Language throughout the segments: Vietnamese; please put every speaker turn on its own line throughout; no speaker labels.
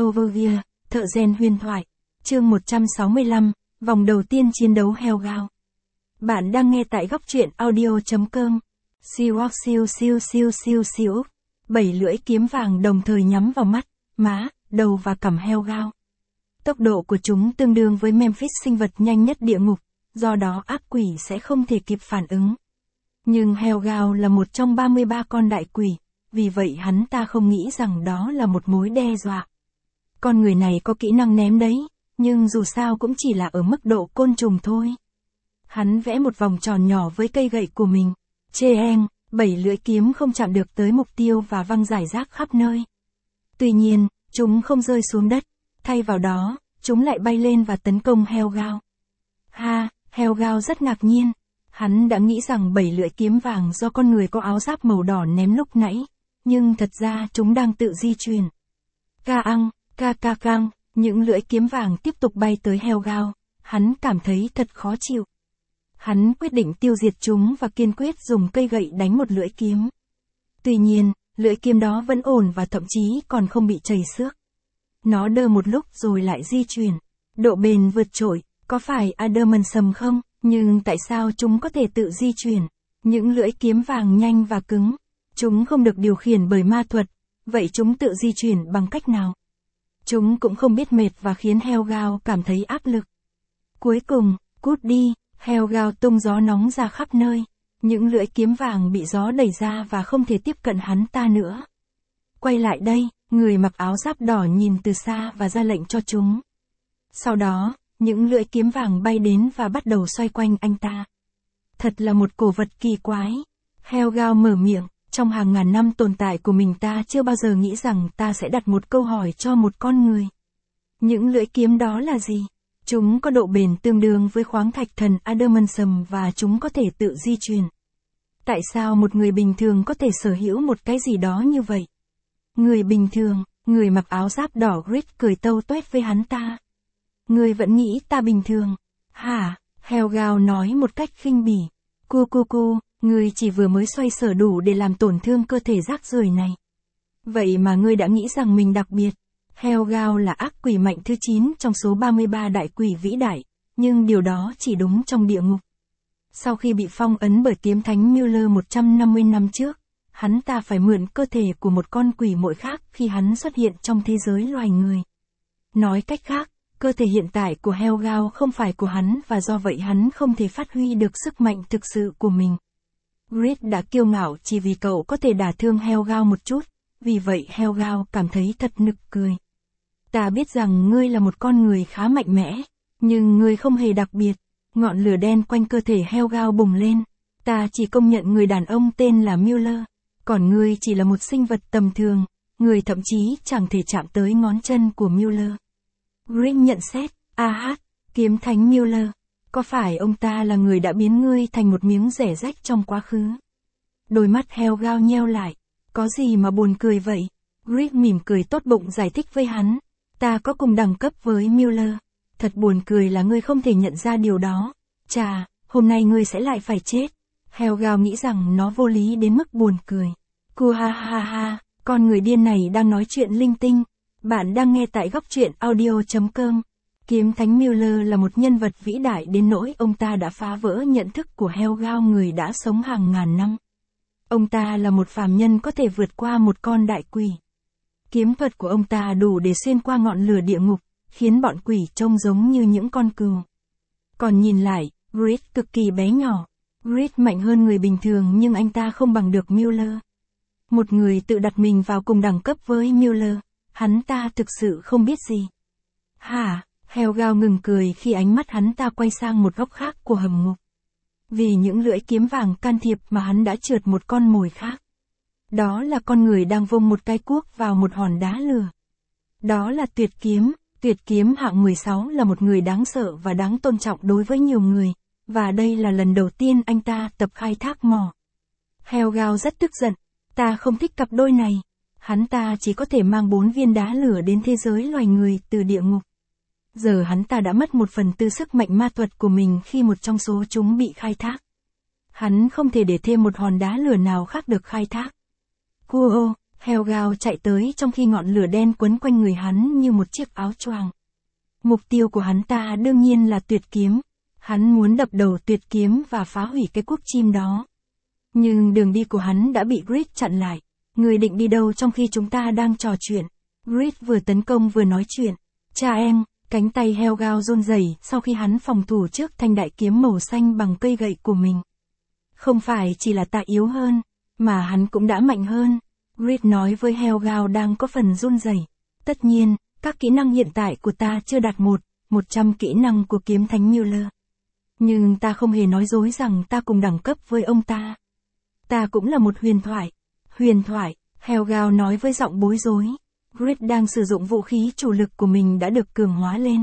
Overview, thợ rèn huyền thoại. Chương 165, vòng đầu tiên chiến đấu Hellbound. Bạn đang nghe tại góc truyện audio.com. Siêu siêu siêu siêu siêu siêu. 7 lưỡi kiếm vàng đồng thời nhắm vào mắt, má, đầu và cằm Hellbound. Tốc độ của chúng tương đương với Memphis, sinh vật nhanh nhất địa ngục, do đó ác quỷ sẽ không thể kịp phản ứng. Nhưng Hellbound là một trong 33 con đại quỷ, vì vậy hắn ta không nghĩ rằng đó là một mối đe dọa. Con người này có kỹ năng ném đấy, nhưng dù sao cũng chỉ là ở mức độ côn trùng thôi. Hắn vẽ một vòng tròn nhỏ với cây gậy của mình. Cheng, 7 lưỡi kiếm không chạm được tới mục tiêu và văng rải rác khắp nơi. Tuy nhiên, chúng không rơi xuống đất, thay vào đó, chúng lại bay lên và tấn công Hellbound. Hellbound rất ngạc nhiên. Hắn đã nghĩ rằng 7 lưỡi kiếm vàng do con người có áo giáp màu đỏ ném lúc nãy, nhưng thật ra chúng đang tự di chuyển. Căng, những lưỡi kiếm vàng tiếp tục bay tới Hellbound, hắn cảm thấy thật khó chịu. Hắn quyết định tiêu diệt chúng và kiên quyết dùng cây gậy đánh một lưỡi kiếm. Tuy nhiên, lưỡi kiếm đó vẫn ổn và thậm chí còn không bị chảy xước. Nó đơ một lúc rồi lại di chuyển. Độ bền vượt trội, có phải Adamantium không? Nhưng tại sao chúng có thể tự di chuyển? Những lưỡi kiếm vàng nhanh và cứng. Chúng không được điều khiển bởi ma thuật, vậy chúng tự di chuyển bằng cách nào? Chúng cũng không biết mệt và khiến Hellbound cảm thấy áp lực. Cuối cùng, cút đi, Hellbound tung gió nóng ra khắp nơi. Những lưỡi kiếm vàng bị gió đẩy ra và không thể tiếp cận hắn ta nữa. Quay lại đây, người mặc áo giáp đỏ nhìn từ xa và ra lệnh cho chúng. Sau đó, những lưỡi kiếm vàng bay đến và bắt đầu xoay quanh anh ta. Thật là một cổ vật kỳ quái. Hellbound mở miệng, trong hàng ngàn năm tồn tại của mình ta chưa bao giờ nghĩ rằng ta sẽ đặt một câu hỏi cho một con người. Những lưỡi kiếm đó là gì? Chúng có độ bền tương đương với khoáng thạch thần Adamantium và chúng có thể tự di chuyển. Tại sao một người bình thường có thể sở hữu một cái gì đó như vậy? Người bình thường, người mặc áo giáp đỏ Grid cười tâu tuét với hắn ta. Ngươi vẫn nghĩ ta bình thường. Hả? Hellbound nói một cách khinh bỉ. Ngươi chỉ vừa mới xoay sở đủ để làm tổn thương cơ thể rác rưởi này. Vậy mà ngươi đã nghĩ rằng mình đặc biệt. Hellbound là ác quỷ mạnh thứ 9 trong số 33 đại quỷ vĩ đại, nhưng điều đó chỉ đúng trong địa ngục. Sau khi bị phong ấn bởi kiếm thánh Mueller 150 năm trước, hắn ta phải mượn cơ thể của một con quỷ muội khác khi hắn xuất hiện trong thế giới loài người. Nói cách khác, cơ thể hiện tại của Hellbound không phải của hắn và do vậy hắn không thể phát huy được sức mạnh thực sự của mình. Grid đã kiêu ngạo chỉ vì cậu có thể đả thương Hellbound một chút, vì vậy Hellbound cảm thấy thật nực cười. Ta biết rằng ngươi là một con người khá mạnh mẽ, nhưng ngươi không hề đặc biệt. Ngọn lửa đen quanh cơ thể Hellbound bùng lên. Ta chỉ công nhận người đàn ông tên là Mueller, còn ngươi chỉ là một sinh vật tầm thường, ngươi thậm chí chẳng thể chạm tới ngón chân của Mueller. Grid nhận xét, kiếm thánh Mueller, có phải ông ta là người đã biến ngươi thành một miếng rẻ rách trong quá khứ? Đôi mắt Hellbound nheo lại, có gì mà buồn cười vậy? Grid mỉm cười tốt bụng giải thích với hắn, ta có cùng đẳng cấp với Mueller. Thật buồn cười là ngươi không thể nhận ra điều đó. Chà, hôm nay ngươi sẽ lại phải chết. Hellbound nghĩ rằng nó vô lý đến mức buồn cười. Con người điên này đang nói chuyện linh tinh. Bạn đang nghe tại góc truyện audio.com. Kiếm thánh Mueller là một nhân vật vĩ đại đến nỗi ông ta đã phá vỡ nhận thức của Hellbound, người đã sống hàng ngàn năm. Ông ta là một phàm nhân có thể vượt qua một con đại quỷ. Kiếm thuật của ông ta đủ để xuyên qua ngọn lửa địa ngục, khiến bọn quỷ trông giống như những con cừu. Còn nhìn lại, Grid cực kỳ bé nhỏ. Grid mạnh hơn người bình thường nhưng anh ta không bằng được Mueller. Một người tự đặt mình vào cùng đẳng cấp với Mueller, hắn ta thực sự không biết gì. Hellbound ngừng cười khi ánh mắt hắn ta quay sang một góc khác của hầm ngục. Vì những lưỡi kiếm vàng can thiệp mà hắn đã trượt một con mồi khác. Đó là con người đang vung một cái cuốc vào một hòn đá lửa. Đó là Tuyệt kiếm hạng 16 là một người đáng sợ và đáng tôn trọng đối với nhiều người, và đây là lần đầu tiên anh ta tập khai thác mỏ. Hellbound rất tức giận, ta không thích cặp đôi này. Hắn ta chỉ có thể mang 4 viên đá lửa đến thế giới loài người từ địa ngục. Giờ hắn ta đã mất 1/4 sức mạnh ma thuật của mình khi một trong số chúng bị khai thác. Hắn không thể để thêm một hòn đá lửa nào khác được khai thác. Helgao chạy tới trong khi ngọn lửa đen quấn quanh người hắn như một chiếc áo choàng. Mục tiêu của hắn ta đương nhiên là tuyệt kiếm. Hắn muốn đập đầu tuyệt kiếm và phá hủy cái cuốc chim đó. Nhưng đường đi của hắn đã bị Grid chặn lại. Người định đi đâu trong khi chúng ta đang trò chuyện? Grid vừa tấn công vừa nói chuyện. Cha em, cánh tay Helgao run rẩy sau khi hắn phòng thủ trước thanh đại kiếm màu xanh bằng cây gậy của mình. Không phải chỉ là ta yếu hơn, mà hắn cũng đã mạnh hơn. Grid nói với Helgao đang có phần run rẩy. Tất nhiên, các kỹ năng hiện tại của ta chưa đạt 100 kỹ năng của kiếm thánh Müller. Nhưng ta không hề nói dối rằng ta cùng đẳng cấp với ông ta. Ta cũng là một huyền thoại. Huyền thoại, Helgao nói với giọng bối rối. Grid đang sử dụng vũ khí chủ lực của mình đã được cường hóa lên.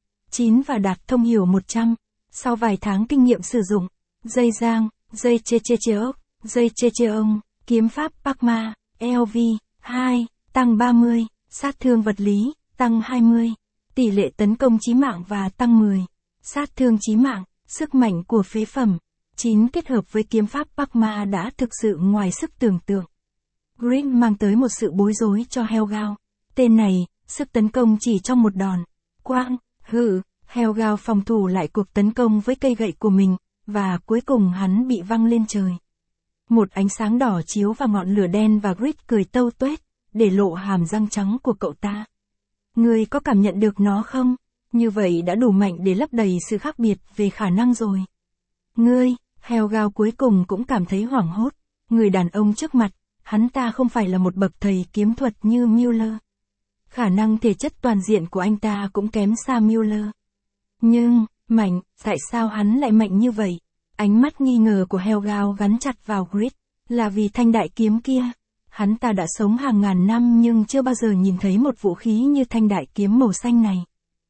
9 và đạt thông hiểu 100. Sau vài tháng kinh nghiệm sử dụng, dây giang, dây chechecheok, dây checheong, kiếm pháp Pakma, LV, 2, tăng 30, sát thương vật lý, tăng 20, tỷ lệ tấn công chí mạng và tăng 10, sát thương chí mạng, sức mạnh của phế phẩm. 9 kết hợp với kiếm pháp Pakma đã thực sự ngoài sức tưởng tượng. Grid mang tới một sự bối rối cho Helgao. Tên này, sức tấn công chỉ trong một đòn. Quang, hự, Helgao phòng thủ lại cuộc tấn công với cây gậy của mình, và cuối cùng hắn bị văng lên trời. Một ánh sáng đỏ chiếu vào ngọn lửa đen và Grid cười tâu tuét, để lộ hàm răng trắng của cậu ta. Ngươi có cảm nhận được nó không? Như vậy đã đủ mạnh để lấp đầy sự khác biệt về khả năng rồi. Ngươi, Helgao cuối cùng cũng cảm thấy hoảng hốt. Người đàn ông trước mặt, hắn ta không phải là một bậc thầy kiếm thuật như Müller. Khả năng thể chất toàn diện của anh ta cũng kém xa Müller. Nhưng, mạnh, tại sao hắn lại mạnh như vậy? Ánh mắt nghi ngờ của Helgao gắn chặt vào Grid, là vì thanh đại kiếm kia. Hắn ta đã sống hàng ngàn năm nhưng chưa bao giờ nhìn thấy một vũ khí như thanh đại kiếm màu xanh này.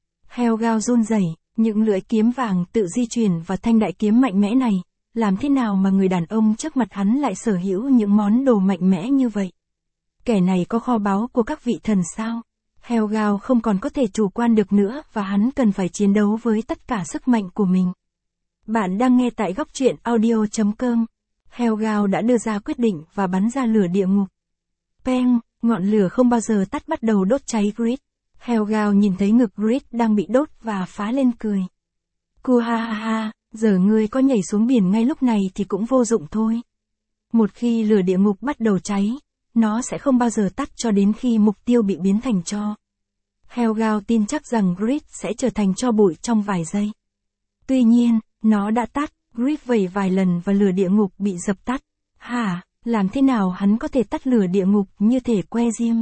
Helgao run rẩy, những lưỡi kiếm vàng tự di chuyển vào thanh đại kiếm mạnh mẽ này. Làm thế nào mà người đàn ông trước mặt hắn lại sở hữu những món đồ mạnh mẽ như vậy? Kẻ này có kho báu của các vị thần sao? Helgao không còn có thể chủ quan được nữa và hắn cần phải chiến đấu với tất cả sức mạnh của mình. Bạn đang nghe tại góc truyện audio.com. Helgao đã đưa ra quyết định và bắn ra lửa địa ngục. Peng, ngọn lửa không bao giờ tắt bắt đầu đốt cháy Grid. Helgao nhìn thấy ngực Grid đang bị đốt và phá lên cười. Cu ha ha ha, giờ ngươi có nhảy xuống biển ngay lúc này thì cũng vô dụng thôi. Một khi lửa địa ngục bắt đầu cháy, nó sẽ không bao giờ tắt cho đến khi mục tiêu bị biến thành tro. Helgao tin chắc rằng Grid sẽ trở thành tro bụi trong vài giây. Tuy nhiên, nó đã tắt, Grid vẩy vài lần và lửa địa ngục bị dập tắt. Hả, làm thế nào hắn có thể tắt lửa địa ngục như thể que diêm?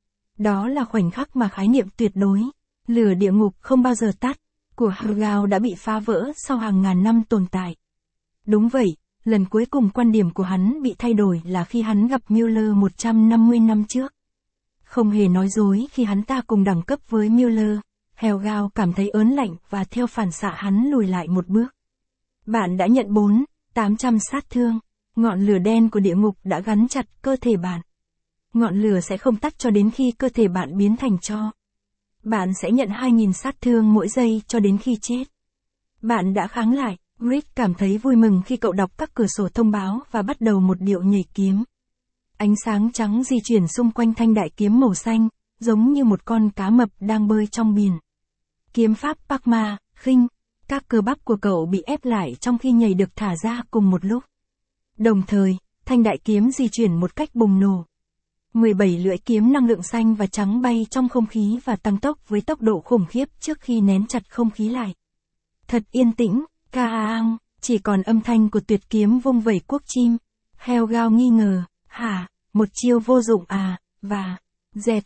Đó là khoảnh khắc mà khái niệm tuyệt đối, lửa địa ngục không bao giờ tắt, của Helgao đã bị phá vỡ sau hàng ngàn năm tồn tại. Đúng vậy, lần cuối cùng quan điểm của hắn bị thay đổi là khi hắn gặp Müller 150 năm trước. Không hề nói dối khi hắn ta cùng đẳng cấp với Müller, Helgao cảm thấy ớn lạnh và theo phản xạ hắn lùi lại một bước. Bạn đã nhận 800 sát thương, ngọn lửa đen của địa ngục đã gắn chặt cơ thể bạn. Ngọn lửa sẽ không tắt cho đến khi cơ thể bạn biến thành tro. Bạn sẽ nhận 2000 sát thương mỗi giây cho đến khi chết. Bạn đã kháng lại. Grid cảm thấy vui mừng khi cậu đọc các cửa sổ thông báo và bắt đầu một điệu nhảy kiếm. Ánh sáng trắng di chuyển xung quanh thanh đại kiếm màu xanh, giống như một con cá mập đang bơi trong biển. Kiếm pháp Pakma, khinh. Các cơ bắp của cậu bị ép lại trong khi nhảy được thả ra cùng một lúc. Đồng thời, thanh đại kiếm di chuyển một cách bùng nổ. 17 lưỡi kiếm năng lượng xanh và trắng bay trong không khí và tăng tốc với tốc độ khủng khiếp trước khi nén chặt không khí lại. Thật yên tĩnh, Kaang, chỉ còn âm thanh của tuyệt kiếm vung vẩy cuốc chim. Helgao nghi ngờ, hả, một chiêu vô dụng à, và, dẹt,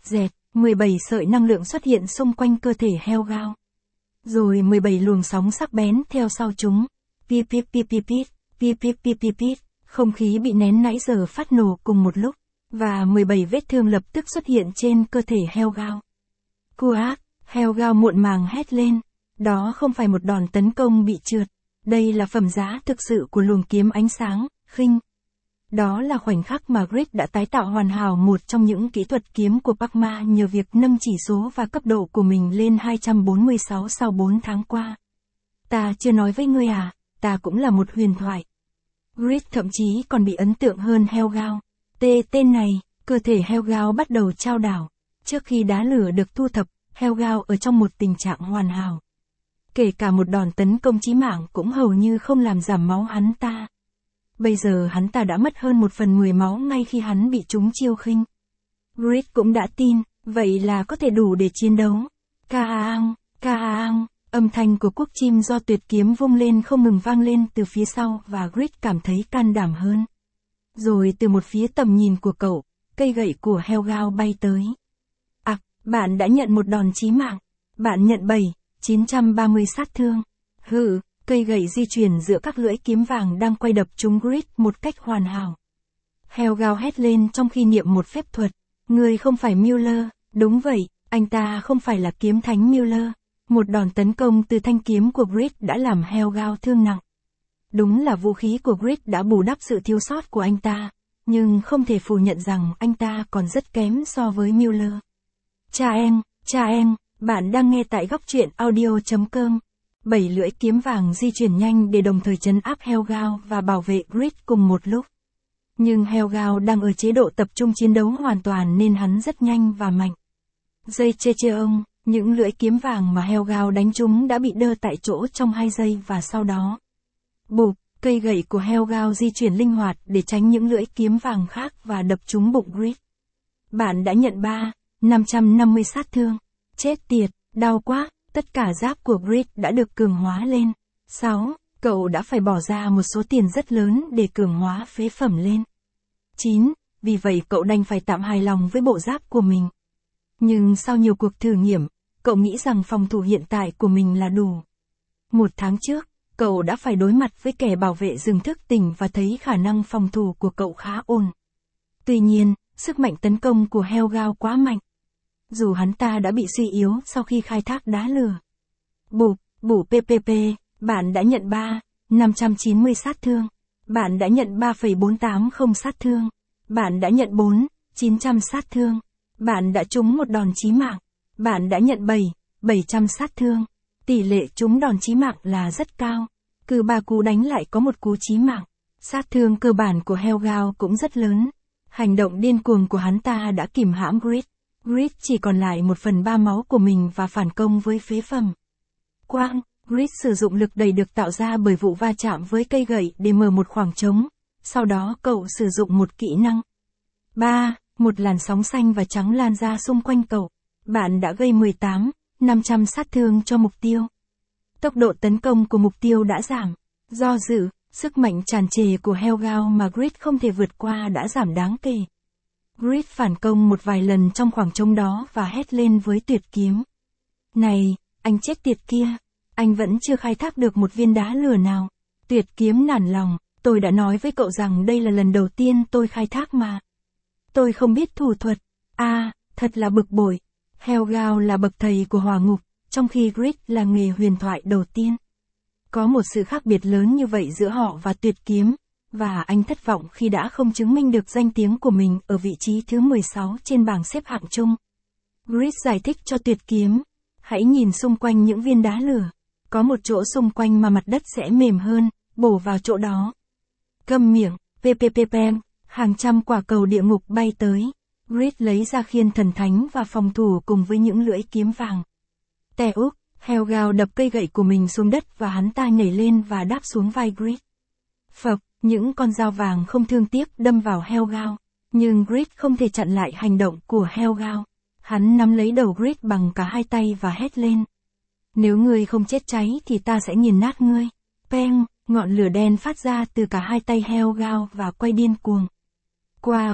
17 sợi năng lượng xuất hiện xung quanh cơ thể Helgao. Rồi 17 luồng sóng sắc bén theo sau chúng. Pip, không khí bị nén nãy giờ phát nổ cùng một lúc. Và 17 vết thương lập tức xuất hiện trên cơ thể Helgao. Cuác, Helgao muộn màng hét lên. Đó không phải một đòn tấn công bị trượt. Đây là phẩm giá thực sự của luồng kiếm ánh sáng, khinh. Đó là khoảnh khắc mà Grid đã tái tạo hoàn hảo một trong những kỹ thuật kiếm của Pakma nhờ việc nâng chỉ số và cấp độ của mình lên 246 sau 4 tháng qua. Ta chưa nói với ngươi à, ta cũng là một huyền thoại. Grid thậm chí còn bị ấn tượng hơn Helgao. Tên này, cơ thể Helgao bắt đầu chao đảo. Trước khi đá lửa được thu thập, Helgao ở trong một tình trạng hoàn hảo. Kể cả một đòn tấn công chí mạng cũng hầu như không làm giảm máu hắn ta. Bây giờ hắn ta đã mất hơn 1/10 máu ngay khi hắn bị trúng chiêu khinh. Grid cũng đã tin, vậy là có thể đủ để chiến đấu. Kaang, Kaang, âm thanh của quốc chim do tuyệt kiếm vung lên không ngừng vang lên từ phía sau và Grid cảm thấy can đảm hơn. Rồi từ một phía tầm nhìn của cậu, cây gậy của Helgao bay tới. Bạn đã nhận một đòn chí mạng. Bạn nhận 930 sát thương. Cây gậy di chuyển giữa các lưỡi kiếm vàng đang quay đập trúng Grid một cách hoàn hảo. Helgao hét lên trong khi niệm một phép thuật. Người không phải Müller, đúng vậy, anh ta không phải là kiếm thánh Müller. Một đòn tấn công từ thanh kiếm của Grid đã làm Helgao thương nặng. Đúng là vũ khí của Grid đã bù đắp sự thiếu sót của anh ta, nhưng không thể phủ nhận rằng anh ta còn rất kém so với Müller. Cha em, bạn đang nghe tại góc truyện audio.com. 7 lưỡi kiếm vàng di chuyển nhanh để đồng thời trấn áp Helgao và bảo vệ Grid cùng một lúc. Nhưng Helgao đang ở chế độ tập trung chiến đấu hoàn toàn nên hắn rất nhanh và mạnh. Dây chê ông, những lưỡi kiếm vàng mà Helgao đánh trúng đã bị đơ tại chỗ trong 2 giây và sau đó. Bụp, cây gậy của Helgao di chuyển linh hoạt để tránh những lưỡi kiếm vàng khác và đập trúng bụng Grid. Bạn đã nhận 550 sát thương. Chết tiệt, đau quá, tất cả giáp của Grid đã được cường hóa lên. 6. Cậu đã phải bỏ ra một số tiền rất lớn để cường hóa phế phẩm lên. 9. Vì vậy cậu đành phải tạm hài lòng với bộ giáp của mình. Nhưng sau nhiều cuộc thử nghiệm, cậu nghĩ rằng phòng thủ hiện tại của mình là đủ. 1 tháng trước, cậu đã phải đối mặt với kẻ bảo vệ rừng thức tỉnh và thấy khả năng phòng thủ của cậu khá ổn. Tuy nhiên, sức mạnh tấn công của Helgao quá mạnh. Dù hắn ta đã bị suy yếu sau khi khai thác đá lửa. Bủ PPP, bạn đã nhận 590 sát thương. Bạn đã nhận 3,480 sát thương. Bạn đã nhận 900 sát thương. Bạn đã trúng một đòn chí mạng. Bạn đã nhận 700 sát thương. Tỷ lệ trúng đòn chí mạng là rất cao. Cứ 3 cú đánh lại có một cú chí mạng. Sát thương cơ bản của Helgao cũng rất lớn. Hành động điên cuồng của hắn ta đã kìm hãm Grid. Grid chỉ còn lại 1/3 máu của mình và phản công với phế phẩm. Quang, Grid sử dụng lực đẩy được tạo ra bởi vụ va chạm với cây gậy để mở một khoảng trống. Sau đó cậu sử dụng một kỹ năng. Một làn sóng xanh và trắng lan ra xung quanh cậu. Bạn đã gây 500 sát thương cho mục tiêu. Tốc độ tấn công của mục tiêu đã giảm. Do dự, sức mạnh tràn trề của Helgao mà Grid không thể vượt qua đã giảm đáng kể. Grid phản công một vài lần trong khoảng trống đó và hét lên với tuyệt kiếm. Này, anh chết tiệt kia, anh vẫn chưa khai thác được một viên đá lửa nào. Tuyệt kiếm nản lòng, tôi đã nói với cậu rằng đây là lần đầu tiên tôi khai thác mà. Tôi không biết thủ thuật. Thật là bực bội. Helgao là bậc thầy của hỏa ngục, trong khi Grid là nghề huyền thoại đầu tiên. Có một sự khác biệt lớn như vậy giữa họ và tuyệt kiếm, và anh thất vọng khi đã không chứng minh được danh tiếng của mình ở vị trí thứ 16 trên bảng xếp hạng chung. Grid giải thích cho tuyệt kiếm. Hãy nhìn xung quanh những viên đá lửa. Có một chỗ xung quanh mà mặt đất sẽ mềm hơn, bổ vào chỗ đó. Câm miệng, PPPPM, hàng trăm quả cầu địa ngục bay tới. Grid lấy ra khiên thần thánh và phòng thủ cùng với những lưỡi kiếm vàng. Helgao đập cây gậy của mình xuống đất và hắn ta nhảy lên và đáp xuống vai Grid. Phập, những con dao vàng không thương tiếc đâm vào Helgao. Nhưng Grid không thể chặn lại hành động của Helgao. Hắn nắm lấy đầu Grid bằng cả 2 tay và hét lên. Nếu ngươi không chết cháy thì ta sẽ nghiền nát ngươi. Peng, ngọn lửa đen phát ra từ cả 2 tay Helgao và quay điên cuồng. Qua.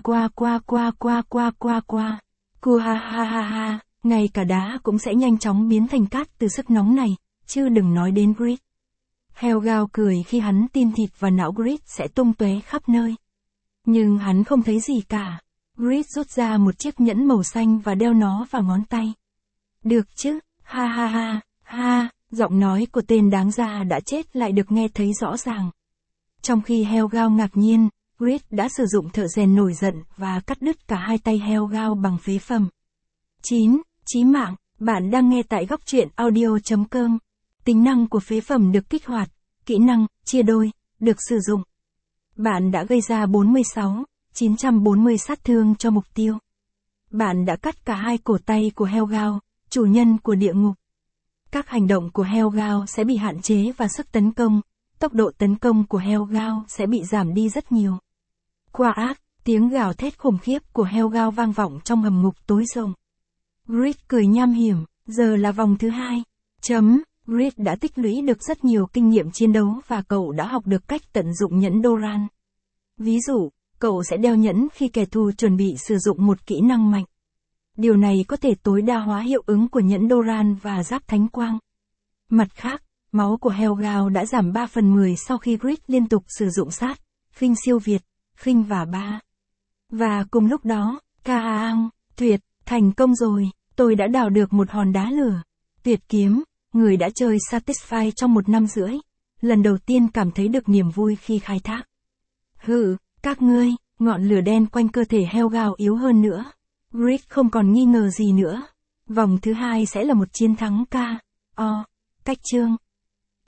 Cu ha. Ngay cả đá cũng sẽ nhanh chóng biến thành cát từ sức nóng này, chứ đừng nói đến Grid. Helgao cười khi hắn tin thịt và não Grid sẽ tung tóe khắp nơi. Nhưng hắn không thấy gì cả. Grid rút ra một chiếc nhẫn màu xanh và đeo nó vào ngón tay. Được chứ, ha, giọng nói của tên đáng ra đã chết lại được nghe thấy rõ ràng. Trong khi Helgao ngạc nhiên, Grid đã sử dụng thợ rèn nổi giận và cắt đứt cả 2 tay Helgao bằng phế phẩm. 9. Chí mạng, bạn đang nghe tại góc truyện audio.com. Tính năng của phế phẩm được kích hoạt, kỹ năng, chia đôi, được sử dụng. Bạn đã gây ra 940 sát thương cho mục tiêu. Bạn đã cắt cả hai cổ tay của Helgao, chủ nhân của địa ngục. Các hành động của Helgao sẽ bị hạn chế và sức tấn công, tốc độ tấn công của Helgao sẽ bị giảm đi rất nhiều. Qua ác, tiếng gào thét khủng khiếp của Helgao vang vọng trong hầm ngục tối rộng. Grid cười nham hiểm, giờ là vòng thứ 2. Grid đã tích lũy được rất nhiều kinh nghiệm chiến đấu và cậu đã học được cách tận dụng nhẫn Doran. Ví dụ, cậu sẽ đeo nhẫn khi kẻ thù chuẩn bị sử dụng một kỹ năng mạnh. Điều này có thể tối đa hóa hiệu ứng của nhẫn Doran và giáp thánh quang. Mặt khác, máu của Helgao đã giảm 3/10 sau khi Grid liên tục sử dụng sát, khinh siêu việt, khinh và 3. Và cùng lúc đó, Kaang, tuyệt, thành công rồi, tôi đã đào được một hòn đá lửa. Tuyệt kiếm, người đã chơi Satisfy trong 1 năm rưỡi. Lần đầu tiên cảm thấy được niềm vui khi khai thác. Các ngươi, ngọn lửa đen quanh cơ thể Helgao yếu hơn nữa. Grid không còn nghi ngờ gì nữa. Vòng thứ 2 sẽ là một chiến thắng Cách chương